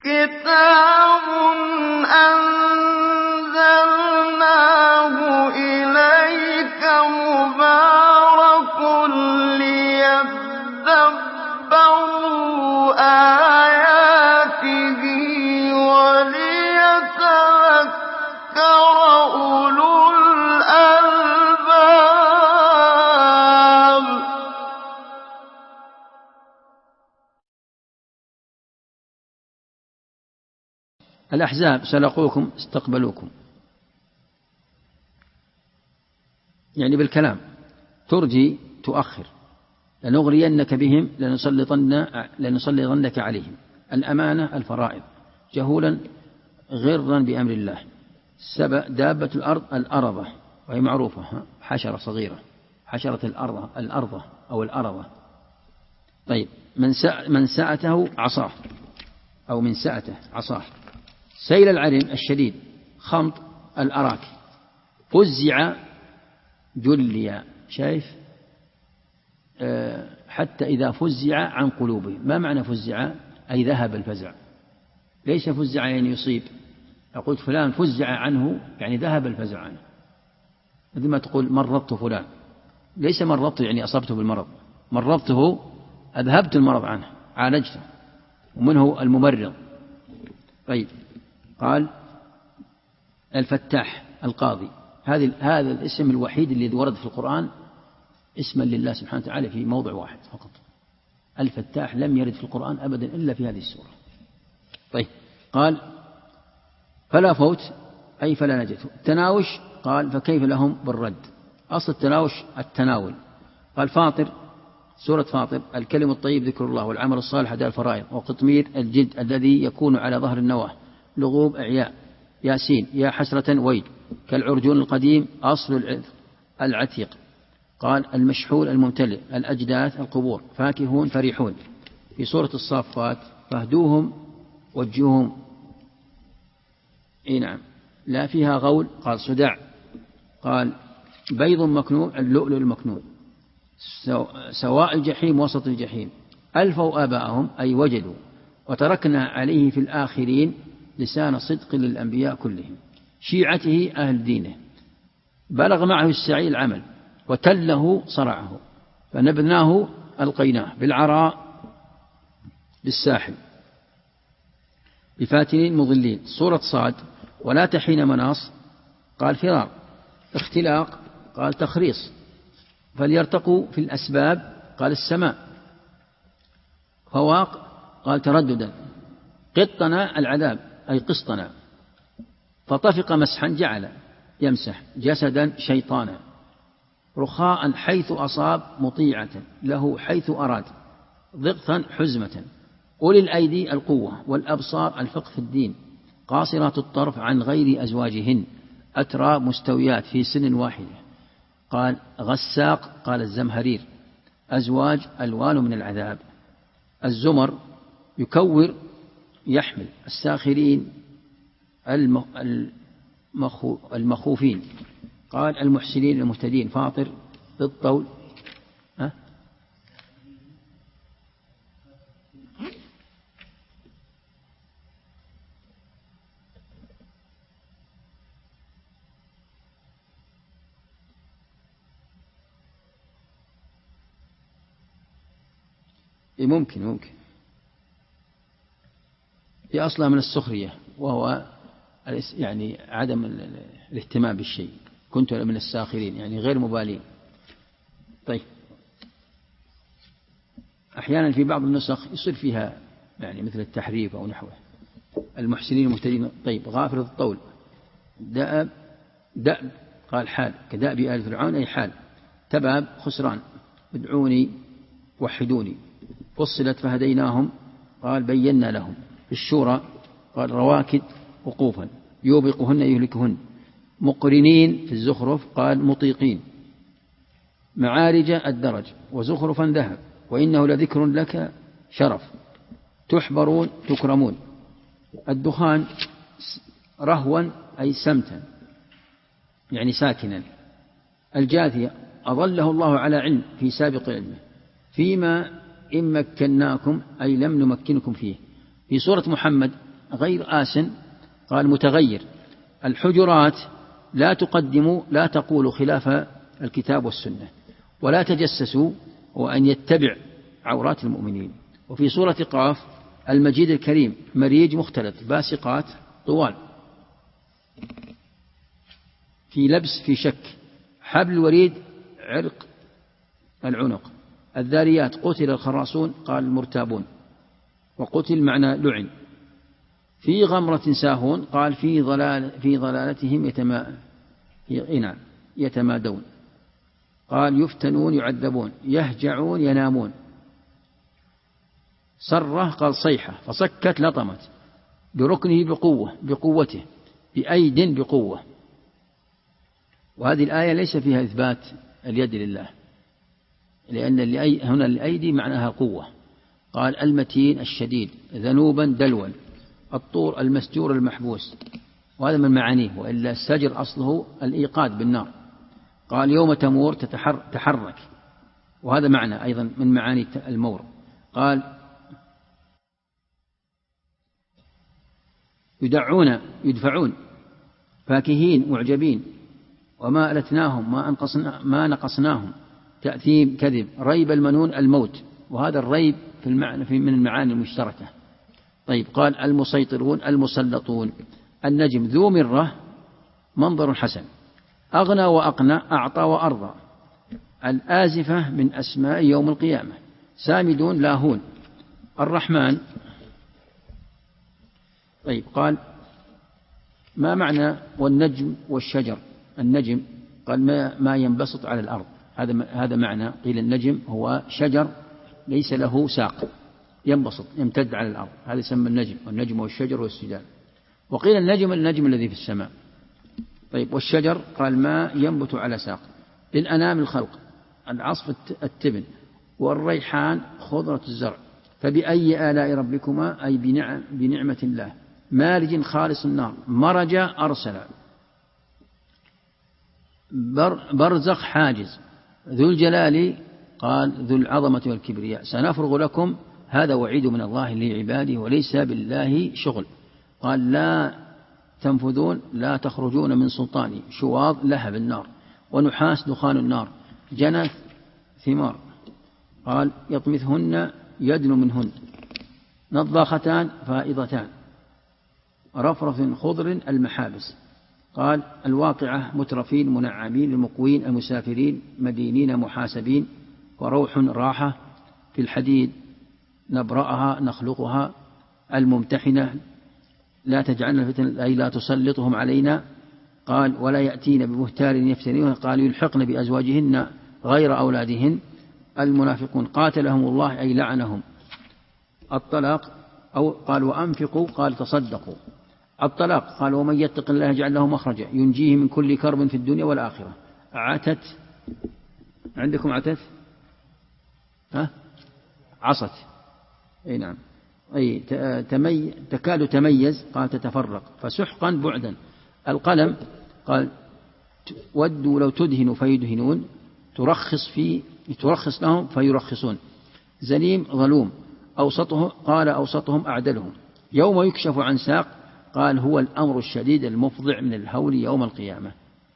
كتاب أنزلناه إليك مبارك ليدبروا آياته وليتذكر أولو الألباب. الأحزاب سلقوكم استقبلوكم، يعني بالكلام ترجي تؤخر، لنغرينك بهم لنسلطنك عليهم. الأمانة الفرائض، جهولا غرا بأمر الله. دابة الأرض الأرضة، وهي معروفة، حشرة صغيرة، حشرة الأرضة أو الأرضة. طيب، من سعته عصاه، أو من سعته عصاه. سيل العرم الشديد، خمط الأراك. فزع جليا، شايف؟ حتى إذا فزع عن قلوبهم. ما معنى فزع؟ أي ذهب الفزع. ليس فزع يعني يصيب. قلت فلان فزع عنه يعني ذهب الفزع عنه، مثل ما تقول مرضت فلان، ليس مرضت يعني أصبته بالمرض، مرضته أذهبت المرض عنه، عالجته، ومنه الممرض. طيب، قال الفتاح القاضي. هذا الاسم الوحيد الذي ورد في القرآن اسما لله سبحانه وتعالى في موضع واحد فقط. الفتاح لم يرد في القرآن أبدا إلا في هذه السورة. طيب، قال فلا فوت أي فلا نجت. التناوش، قال فكيف لهم بالرد. أصل التناوش التناول. قال فاطر، سورة فاطر، الكلم الطيب ذكر الله، والعمل الصالح أداء الفرائض، وقطمير الجد الذي يكون على ظهر النواة، لغوب إعياء، ياسين يا حسرة ويل، كالعرجون القديم أصل العتيق. قال المشحول الممتلئ، الأجداث القبور، فاكهون فرحون. في سورة الصافات فاهدوهم وجهوهم، نعم، لا فيها غول. قال صداع. قال بيض مكنون، اللؤلؤ المكنون. سواء الجحيم وسط الجحيم. ألفوا آباءهم أي وجدوا، وتركنا عليه في الآخرين لسان صدق للأنبياء كلهم. شيعته أهل دينه، بلغ معه السعي العمل، وتله صرعه، فنبذناه ألقيناه بالعراء بالساحل، بفاتنين مضلين. سورة صاد ولا تحين مناص، قال فرار. اختلاق، قال تخريص. فليرتقوا في الأسباب، قال السماء. فواق، قال ترددا. قطنا العذاب أي قسطنا. فطفق مسحا جعل يمسح جسدا شيطانا. رخاء حيث أصاب، مطيعة له حيث أراد، ضغطا حزمة. أولي الأيدي القوة، والأبصار الفقه في الدين. قاصرات الطرف عن غير أزواجهن، أترى مستويات في سن واحدة. قال غساق، قال الزمهرير. أزواج ألوان من العذاب. الزمر يكور يحمل. الساخرين المخوفين. قال المحسنين المهتدين. فاطر بالطول، ممكن في أصلها من السخرية، وهو يعني عدم الاهتمام بالشيء. كنت من الساخرين يعني غير مبالين. طيب، أحيانا في بعض النسخ يصير فيها يعني مثل التحريف أو نحوه. المحسنين المهتدين. طيب، غافر الطول. دأب قال حال، كدأب آل فرعون أي حال. تباب خسران. ادعوني وحدوني. فصلت فهديناهم، قال بينا لهم. الشورى، قال رواكد وقوفا. يوبقهن يهلكهن. مقرنين في الزخرف، قال مطيقين. معارج الدرج، وزخرفا ذهب، وإنه لذكر لك شرف. تحبرون تكرمون. الدخان رهوا أي سمتا يعني ساكنا. الجاثية أظله الله على علم في سابق علمه. فيما إن مكناكم أي لم نمكنكم فيه. في سورة محمد غير آسن، قال متغير. الحجرات لا تقدموا، لا تقولوا خلاف الكتاب والسنة، ولا تجسسوا وأن يتبع عورات المؤمنين. وفي سورة قاف المجيد الكريم مريج مختلط باسقات طوال، في لبس في شك، حبل الوريد عرق العنق، الذاريات قتل الخراصون قال المرتابون، وقتل معنى لعن، في غمرة ساهون قال في ضلالتهم يتمادون، قال يفتنون يعذبون، يهجعون ينامون، صرة قال صيحة، فصكت لطمت، بركنه بقوته، بأيد بقوة. وهذه الآية ليس فيها إثبات اليد لله، لأن هنا الأيدي معناها قوة. قال المتين الشديد، ذنوبا دلوا، الطور المستور المحبوس، وهذا من معانيه، وإلا السجر أصله الإيقاد بالنار. قال يوم تمور تحرك، وهذا معنى أيضا من معاني المور. قال يدفعون فاكهين معجبين، وما ألتناهم ما نقصناهم، تأثيم كذب، ريب المنون الموت، وهذا الريب من المعاني المشتركة. طيب قال المسيطرون المسلطون، النجم ذو مرة منظر حسن، أغنى وأقنى أعطى وأرضى، الآزفة من أسماء يوم القيامة، سامدون لاهون، الرحمن. طيب قال ما معنى والنجم والشجر؟ النجم قال ما ينبسط على الأرض، هذا معنى. قيل النجم هو شجر ليس له ساق ينبسط يمتد على الأرض، هذا يسمى النجم، والنجم والشجر والسجال. وقيل النجم الذي في السماء. طيب والشجر قال ما ينبت على ساق، للأنام الخلق، العصف التبن، والريحان خضرة الزرع، فبأي آلاء ربكما أي بنعمة الله، مارج خالص النار، مرج أرسل، برزخ حاجز، ذو الجلال قال ذو العظمة والكبرياء، سنفرغ لكم، هذا وعيد من الله لعباده وليس بالله شغل. قال لا تنفذون لا تخرجون من سلطاني، شواظ لهب النار، ونحاس دخان النار، جنى ثمار، قال يطمثهن يدن منهن، نضاختان فائضتان، رفرف خضر المحابس. قال الواقعة مترفين منعمين، المقوين المسافرين، مدينين محاسبين، وروح راحة، في الحديد نبرأها نخلقها، الممتحنة لا تجعلنا فتنة أي لا تسلطهم علينا. قال ولا يأتين ببهتان يفترون، قال يلحقن بأزواجهن غير أولادهن، المنافقون قاتلهم الله أي لعنهم، الطلاق أو قال وأنفقوا قال تصدقوا، الطلاق قال ومن يتق الله يجعل له مخرجا ينجيه من كل كرب في الدنيا والآخرة. عتت، عندكم عتت؟ عصت، أي نعم، أي تكاد تميز، قال تتفرق، فسحقا بعدا. القلم قال ودوا لو تدهن فيدهنون، ترخص لهم فيرخصون، زليم ظلوم، أوسطهم قال أوسطهم أعدلهم، يوم يكشف عن ساق قال هو الأمر الشديد المفضع من الهول يوم القيامة.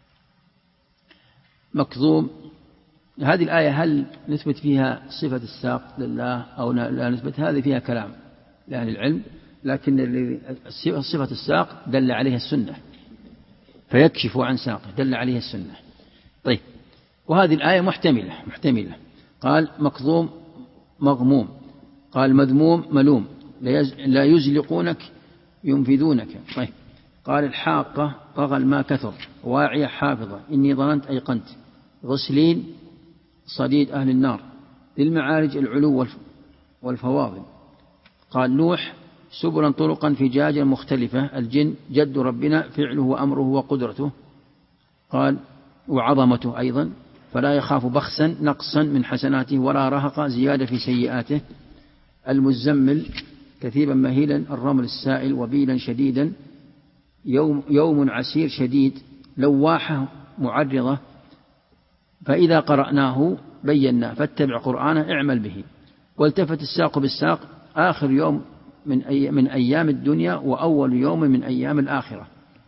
مكظوم، هذه الآية هل نثبت فيها صفة الساق لله أو لا نثبت؟ هذه فيها كلام لأهل العلم، لكن صفة الساق دل عليها السنة، فيكشف عن ساقه دل عليها السنة. طيب وهذه الآية محتملة. قال مكظوم مغموم، قال مذموم ملوم، لا يزلقونك ينفذونك. طيب قال الحاقة طغى الماء كثر، واعية حافظة، إني ظننت أيقنت، غسلين صديد أهل النار، للمعارج العلو والفواضل. قال نوح سبلا طرقا فجاجا مختلفة، الجن جد ربنا فعله وأمره وقدرته. قال وعظمته أيضا، فلا يخاف بخسا نقصا من حسناته ولا رهق زيادة في سيئاته. المزمل كثيبا مهيلا، الرمل السائل، وبيلا شديدا، يوم عسير شديد، لواحة معرضة، فإذا قرأناه بينا فاتبع قرآنه اعمل به. والتفت الساق بالساق، آخر يوم من أيام الدنيا وأول يوم من أيام الآخرة.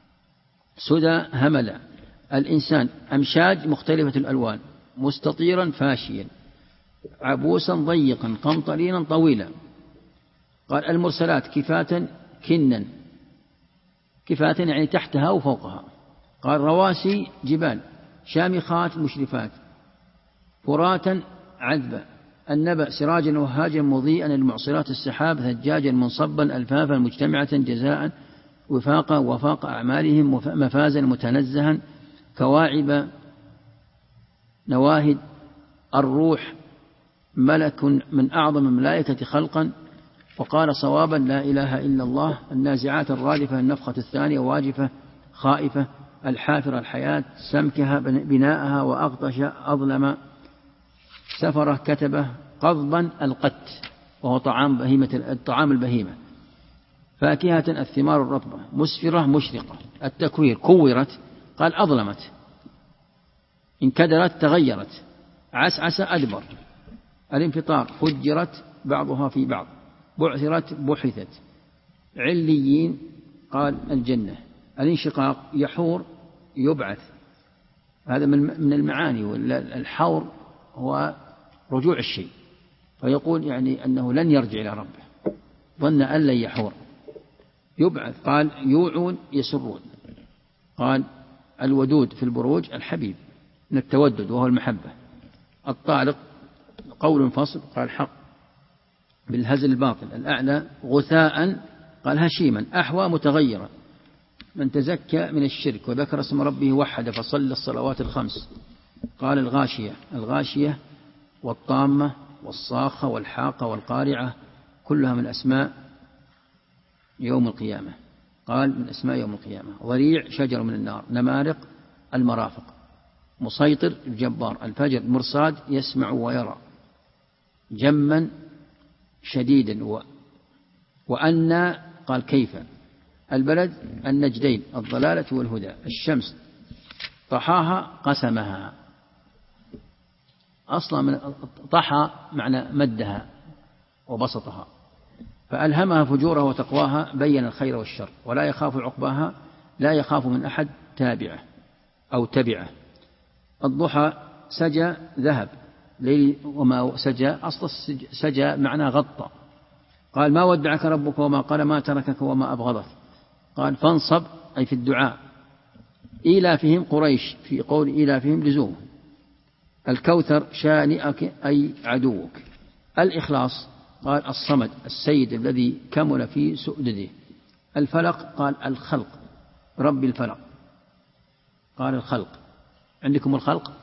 سدى هملا، الإنسان أمشاج مختلفة الألوان، مستطيرا فاشيا، عبوسا ضيقا، قمطرينا طويلا. قال المرسلات كفاة كنا، كفاة يعني تحتها وفوقها. قال رواسي جبال، شامخات مشرفات، فراتا عذبا. النبأ سراجا وهاجا مضيئا، المعصرات السحاب، ثجاجا منصبا، ألفافا مجتمعة، جزاء وفاقا وفاق أعمالهم، مفازا متنزها، كواعب نواهد. الروح ملك من أعظم الملائكة خلقا. وقال صوابا لا إله إلا الله. النازعات الرادفة، النفخة الثانية، واجفة خائفة، الحافرة الحياة، سمكها بناءها، وأغطش أظلم، سفرة كتبه، قضبا القت وهو طعام البهيمة، فاكهة الثمار الرطبة، مسفرة مشرقة. التكوير كورت، قال أظلمت، انكدرت تغيرت، عسعس أدبر. الانفطار فجرت بعضها في بعض، بعثرت بحثت. عليين قال الجنة. الانشقاق يحور يبعث، هذا من المعاني. والحور هو رجوع الشيء، فيقول يعني أنه لن يرجع إلى ربه، ظن أن لن يحور. يبعث قال يوعون يسرون. قال الودود في البروج الحبيب من التودد وهو المحبة. الطارق قول فصل، قال حق بالهزل الباطل. الأعلى غثاء، قال هشيما، أحوى متغيرا. من تزكى من الشرك وذكر اسم ربه وحد فصلى الصلوات الخمس. قال الغاشية، الغاشية والطامة والصاخة والحاقة والقارعة كلها من أسماء يوم القيامة. قال من أسماء يوم القيامة. ضريع شجر من النار، نمارق المرافق، مسيطر الجبار. الفجر مرصاد يسمع ويرى، جما شديدا. وأن قال كيف. البلد النجدين، الضلالة والهدى. الشمس طحاها قسمها، أصلا من طحى معنى مدها وبسطها. فألهمها فجورها وتقواها، بين الخير والشر، ولا يخاف عقباها، لا يخاف من أحد تابعه أو تبعه. الضحى سجى ذهب، ليل وما سجى، أصل سجى معنى غطى. قال ما ودعك ربك وما قال، ما تركك وما أبغضك. قال فانصب أي في الدعاء. إيلافهم قريش، في قول إيلافهم لزوم. الكوثر شانئك أي عدوك. الإخلاص قال الصمد السيد الذي كمل في سؤدده. الفلق قال الخلق، رب الفلق. قال الخلق، عندكم الخلق؟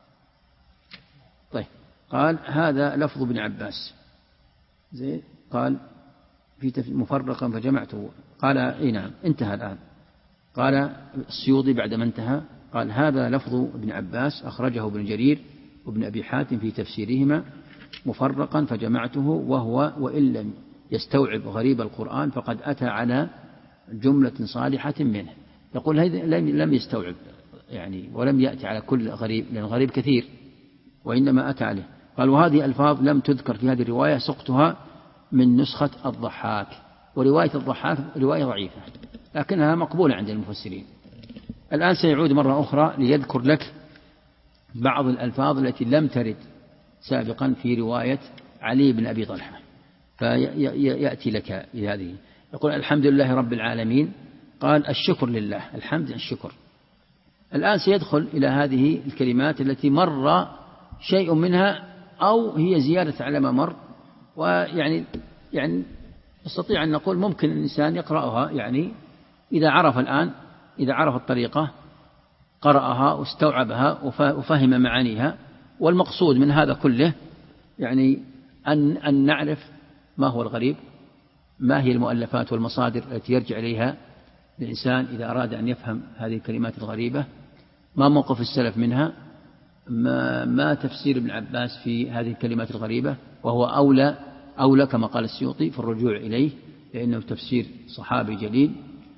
طيب. قال هذا لفظ ابن عباس. زين. قال في مفرقا فجمعته. قال اي نعم انتهى الآن. قال السيوطي بعدما انتهى قال هذا لفظ ابن عباس، أخرجه ابن جرير وابن أبي حاتم في تفسيرهما مفرقا فجمعته، وهو وإن لم يستوعب غريب القرآن فقد أتى على جملة صالحة منه. يقول هذا لم يستوعب يعني، ولم يأتي على كل غريب، لأن غريب كثير، وإنما أتى عليه. قال وهذه ألفاظ لم تذكر في هذه الرواية، سقطها من نسخة الضحاك. ورواية الضحاك رواية ضعيفة لكنها مقبولة عند المفسرين. الآن سيعود مرة أخرى ليذكر لك بعض الألفاظ التي لم ترد سابقا في رواية علي بن أبي طلحة، فيأتي لك لهذه. يقول الحمد لله رب العالمين. قال الشكر لله، الحمد الشكر. الآن سيدخل إلى هذه الكلمات التي مر شيء منها أو هي زيادة على ما مر، ويعني نستطيع أن نقول ممكن الإنسان يقرأها، يعني إذا عرف الآن، إذا عرف الطريقة قرأها واستوعبها وفهم معانيها. والمقصود من هذا كله يعني أن نعرف ما هو الغريب، ما هي المؤلفات والمصادر التي يرجع إليها الإنسان إذا أراد أن يفهم هذه الكلمات الغريبة، ما موقف السلف منها، ما تفسير ابن عباس في هذه الكلمات الغريبة، وهو أولى كما قال السيوطي في الرجوع إليه، لأنه تفسير صحابي جليل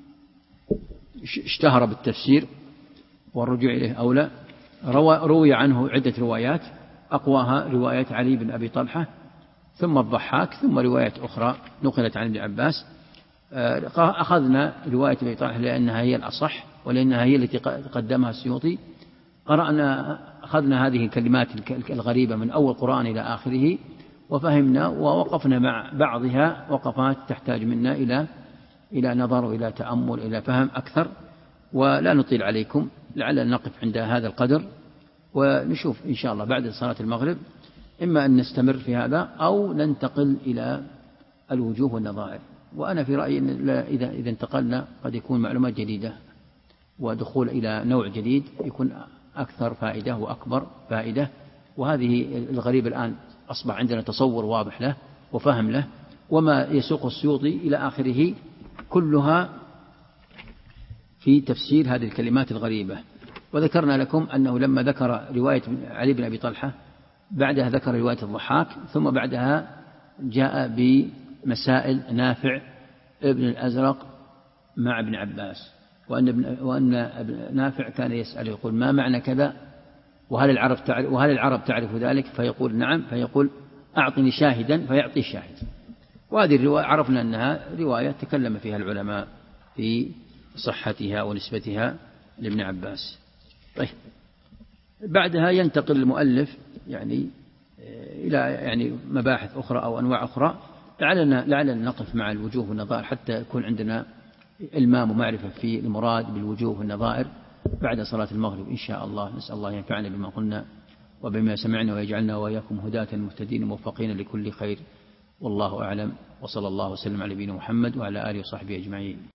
اشتهر بالتفسير، والرجوع إليه أولى. روي عنه عدة روايات، أقواها رواية علي بن أبي طلحة ثم الضحاك، ثم رواية أخرى نقلت عن ابن عباس. أخذنا رواية أبي طلحة لأنها هي الأصح ولأنها هي التي قدمها السيوطي. أخذنا هذه الكلمات الغريبة من أول قرآن إلى آخره وفهمنا، ووقفنا مع بعضها وقفات تحتاج منا إلى نظر وإلى تأمل إلى فهم أكثر. ولا نطيل عليكم، لعلنا نقف عند هذا القدر، ونشوف إن شاء الله بعد صلاة المغرب إما أن نستمر في هذا أو ننتقل إلى الوجوه والنظائر. وأنا في رأيي أن إذا انتقلنا قد يكون معلومات جديدة ودخول إلى نوع جديد يكون أكثر فائدة وأكبر فائدة. وهذه الغريب الآن أصبح عندنا تصور واضح له وفهم له، وما يسوق السيوطي إلى آخره كلها في تفسير هذه الكلمات الغريبة. وذكرنا لكم أنه لما ذكر رواية علي بن أبي طلحة بعدها ذكر رواية الضحاك، ثم بعدها جاء بمسائل نافع ابن الأزرق مع ابن عباس، وأن نافع كان يسأل يقول ما معنى كذا، وهل العرب تعرف ذلك؟ فيقول نعم، فيقول أعطني شاهدا فيعطي شاهد. وهذه الرواية عرفنا أنها رواية تكلم فيها العلماء في صحتها ونسبتها لابن عباس. طيب، بعدها ينتقل المؤلف إلى مباحث أخرى أو أنواع أخرى. لعلنا نقف مع الوجوه والنظائر حتى يكون عندنا إلمام ومعرفة في المراد بالوجوه والنظائر بعد صلاة المغرب إن شاء الله. نسأل الله ينفعنا بما قلنا وبما سمعنا ويجعلنا وإياكم هداة مهتدين موفقين لكل خير، والله أعلم، وصلى الله وسلم على نبينا محمد وعلى آله وصحبه أجمعين.